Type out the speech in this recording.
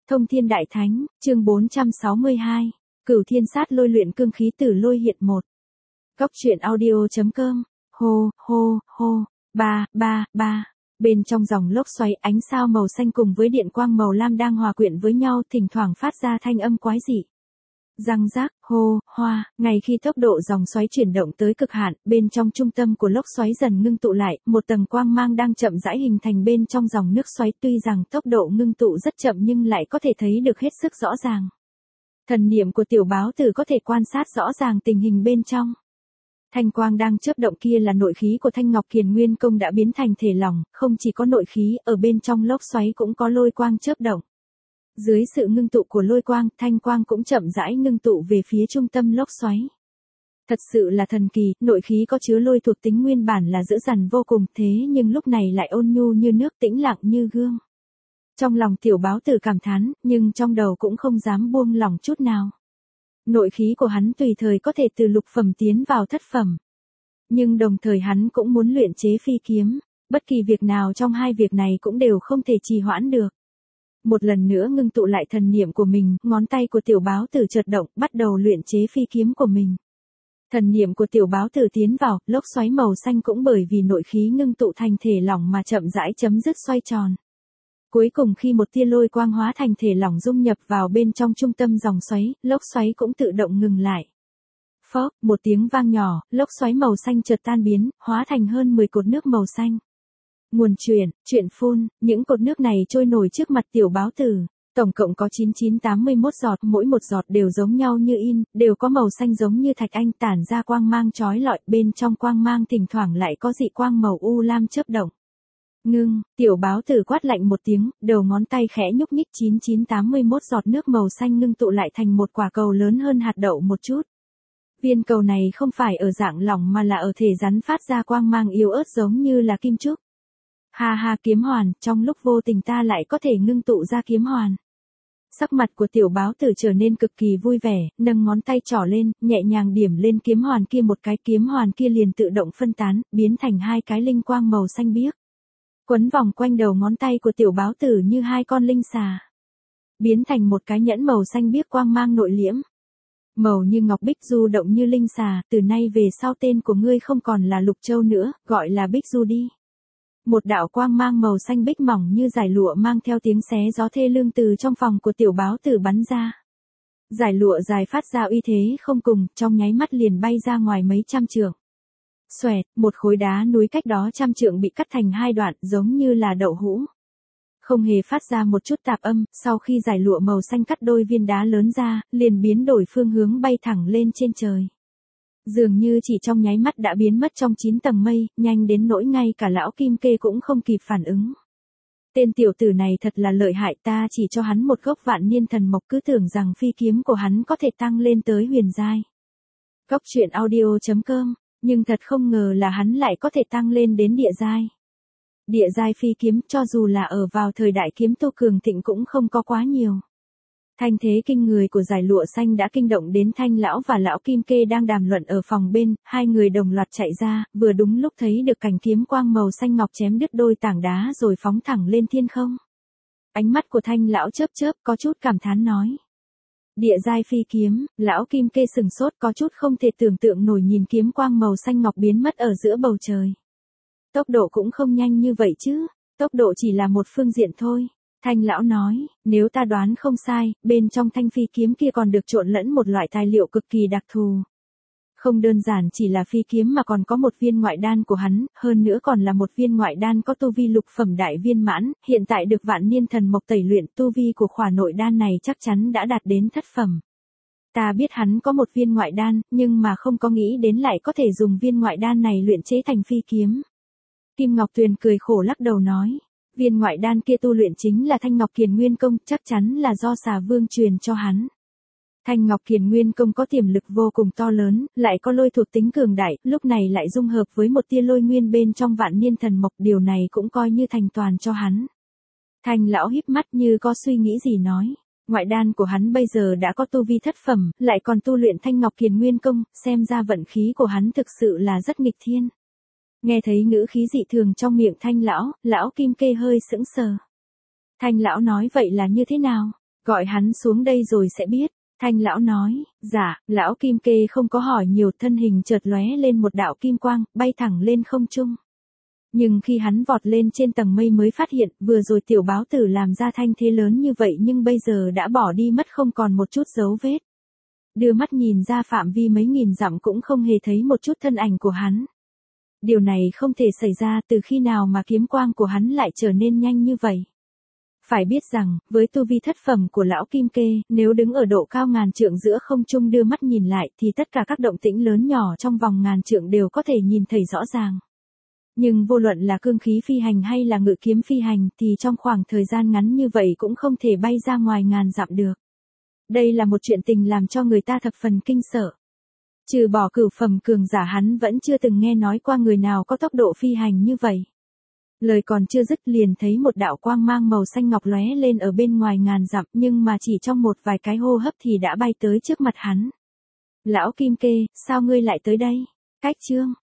Thông Thiên Đại Thánh, chương 462. Cửu Thiên Sát Lôi luyện cương khí tử lôi hiện 1. Góc truyện audio.com. Hô, hô, hô. Ba. Bên trong dòng lốc xoáy, ánh sao màu xanh cùng với điện quang màu lam đang hòa quyện với nhau, thỉnh thoảng phát ra thanh âm quái dị. Răng rác, hô, hoa, ngay khi tốc độ dòng xoáy chuyển động tới cực hạn, bên trong trung tâm của lốc xoáy dần ngưng tụ lại, một tầng quang mang đang chậm rãi hình thành bên trong dòng nước xoáy, tuy rằng tốc độ ngưng tụ rất chậm nhưng lại có thể thấy được hết sức rõ ràng. Thần niệm của tiểu báo tử có thể quan sát rõ ràng tình hình bên trong. Thanh quang đang chớp động kia là nội khí của Thanh Ngọc Kiền Nguyên Công đã biến thành thể lỏng, không chỉ có nội khí, ở bên trong lốc xoáy cũng có lôi quang chớp động. Dưới sự ngưng tụ của lôi quang, thanh quang cũng chậm rãi ngưng tụ về phía trung tâm lốc xoáy. Thật sự là thần kỳ, nội khí có chứa lôi thuộc tính nguyên bản là dữ dằn vô cùng, thế nhưng lúc này lại ôn nhu như nước, tĩnh lặng như gương. Trong lòng tiểu báo tử cảm thán, nhưng trong đầu cũng không dám buông lỏng chút nào. Nội khí của hắn tùy thời có thể từ lục phẩm tiến vào thất phẩm. Nhưng đồng thời hắn cũng muốn luyện chế phi kiếm, bất kỳ việc nào trong hai việc này cũng đều không thể trì hoãn được. Một lần nữa ngưng tụ lại thần niệm của mình, ngón tay của tiểu báo tử chợt động, bắt đầu luyện chế phi kiếm của mình. Thần niệm của tiểu báo tử tiến vào, lốc xoáy màu xanh cũng bởi vì nội khí ngưng tụ thành thể lỏng mà chậm rãi chấm dứt xoay tròn. Cuối cùng khi một tia lôi quang hóa thành thể lỏng dung nhập vào bên trong trung tâm dòng xoáy, lốc xoáy cũng tự động ngừng lại. Phốc, một tiếng vang nhỏ, lốc xoáy màu xanh chợt tan biến, hóa thành hơn 10 cột nước màu xanh. Nguồn chuyện phun, những cột nước này trôi nổi trước mặt tiểu báo tử. Tổng cộng có 9981 giọt, mỗi một giọt đều giống nhau như in, đều có màu xanh giống như thạch anh, tản ra quang mang chói lọi, bên trong quang mang thỉnh thoảng lại có dị quang màu u lam chớp động. Ngưng, tiểu báo tử quát lạnh một tiếng, đầu ngón tay khẽ nhúc nhích, 9981 giọt nước màu xanh ngưng tụ lại thành một quả cầu lớn hơn hạt đậu một chút. Viên cầu này không phải ở dạng lỏng mà là ở thể rắn, phát ra quang mang yếu ớt giống như là kim trúc. Ha, kiếm hoàn, trong lúc vô tình ta lại có thể ngưng tụ ra kiếm hoàn. Sắc mặt của tiểu báo tử trở nên cực kỳ vui vẻ, nâng ngón tay trỏ lên, nhẹ nhàng điểm lên kiếm hoàn kia một cái, kiếm hoàn kia liền tự động phân tán, biến thành hai cái linh quang màu xanh biếc. Quấn vòng quanh đầu ngón tay của tiểu báo tử như hai con linh xà. Biến thành một cái nhẫn màu xanh biếc quang mang nội liễm. Màu như ngọc bích du động như linh xà, từ nay về sau tên của ngươi không còn là Lục Châu nữa, gọi là Bích Du đi. Một đạo quang mang màu xanh bích mỏng như dải lụa mang theo tiếng xé gió thê lương từ trong phòng của tiểu báo tử bắn ra. Dải lụa dài phát ra uy thế không cùng, trong nháy mắt liền bay ra ngoài mấy trăm trượng. Xoẹt, một khối đá núi cách đó trăm trượng bị cắt thành hai đoạn giống như là đậu hũ. Không hề phát ra một chút tạp âm, sau khi dải lụa màu xanh cắt đôi viên đá lớn ra, liền biến đổi phương hướng bay thẳng lên trên trời. Dường như chỉ trong nháy mắt đã biến mất trong 9 tầng mây, nhanh đến nỗi ngay cả lão Kim Kê cũng không kịp phản ứng. Tên tiểu tử này thật là lợi hại, ta chỉ cho hắn một gốc vạn niên thần mộc cứ tưởng rằng phi kiếm của hắn có thể tăng lên tới huyền giai. Góc truyện audio.com, nhưng thật không ngờ là hắn lại có thể tăng lên đến địa giai. Địa giai phi kiếm cho dù là ở vào thời đại kiếm tu cường thịnh cũng không có quá nhiều. Thanh thế kinh người của dải lụa xanh đã kinh động đến Thanh lão và lão Kim Kê đang đàm luận ở phòng bên, hai người đồng loạt chạy ra, vừa đúng lúc thấy được cảnh kiếm quang màu xanh ngọc chém đứt đôi tảng đá rồi phóng thẳng lên thiên không. Ánh mắt của Thanh lão chớp chớp, có chút cảm thán nói. Địa giai phi kiếm, lão Kim Kê sừng sốt, có chút không thể tưởng tượng nổi nhìn kiếm quang màu xanh ngọc biến mất ở giữa bầu trời. Tốc độ cũng không nhanh như vậy chứ, tốc độ chỉ là một phương diện thôi. Thanh lão nói, nếu ta đoán không sai, bên trong thanh phi kiếm kia còn được trộn lẫn một loại tài liệu cực kỳ đặc thù. Không đơn giản chỉ là phi kiếm mà còn có một viên ngoại đan của hắn, hơn nữa còn là một viên ngoại đan có tu vi lục phẩm đại viên mãn, hiện tại được vạn niên thần mộc tẩy luyện, tu vi của khỏa nội đan này chắc chắn đã đạt đến thất phẩm. Ta biết hắn có một viên ngoại đan, nhưng mà không có nghĩ đến lại có thể dùng viên ngoại đan này luyện chế thành phi kiếm. Kim Ngọc Tuyền cười khổ lắc đầu nói. Viên ngoại đan kia tu luyện chính là Thanh Ngọc Kiền Nguyên Công, chắc chắn là do Xà Vương truyền cho hắn. Thanh Ngọc Kiền Nguyên Công có tiềm lực vô cùng to lớn, lại có lôi thuộc tính cường đại, lúc này lại dung hợp với một tia lôi nguyên bên trong vạn niên thần mộc, điều này cũng coi như thành toàn cho hắn. Thanh lão híp mắt như có suy nghĩ gì nói, ngoại đan của hắn bây giờ đã có tu vi thất phẩm, lại còn tu luyện Thanh Ngọc Kiền Nguyên Công, xem ra vận khí của hắn thực sự là rất nghịch thiên. Nghe thấy ngữ khí dị thường trong miệng Thanh lão, lão Kim Kê hơi sững sờ. Thanh lão nói vậy là như thế nào? Gọi hắn xuống đây rồi sẽ biết. Thanh lão nói, dạ, lão Kim Kê không có hỏi nhiều, thân hình chợt lóe lên một đạo kim quang, bay thẳng lên không trung. Nhưng khi hắn vọt lên trên tầng mây mới phát hiện, vừa rồi tiểu báo tử làm ra thanh thế lớn như vậy nhưng bây giờ đã bỏ đi mất không còn một chút dấu vết. Đưa mắt nhìn ra phạm vi mấy nghìn dặm cũng không hề thấy một chút thân ảnh của hắn. Điều này không thể xảy ra, từ khi nào mà kiếm quang của hắn lại trở nên nhanh như vậy. Phải biết rằng, với tu vi thất phẩm của lão Kim Kê, nếu đứng ở độ cao ngàn trượng giữa không trung đưa mắt nhìn lại thì tất cả các động tĩnh lớn nhỏ trong vòng ngàn trượng đều có thể nhìn thấy rõ ràng. Nhưng vô luận là cương khí phi hành hay là ngự kiếm phi hành thì trong khoảng thời gian ngắn như vậy cũng không thể bay ra ngoài ngàn dặm được. Đây là một chuyện tình làm cho người ta thập phần kinh sợ. Trừ bỏ cửu phẩm cường giả hắn vẫn chưa từng nghe nói qua người nào có tốc độ phi hành như vậy. Lời còn chưa dứt liền thấy một đạo quang mang màu xanh ngọc lóe lên ở bên ngoài ngàn dặm nhưng mà chỉ trong một vài cái hô hấp thì đã bay tới trước mặt hắn. Lão Kim Kê, sao ngươi lại tới đây? Cách chương.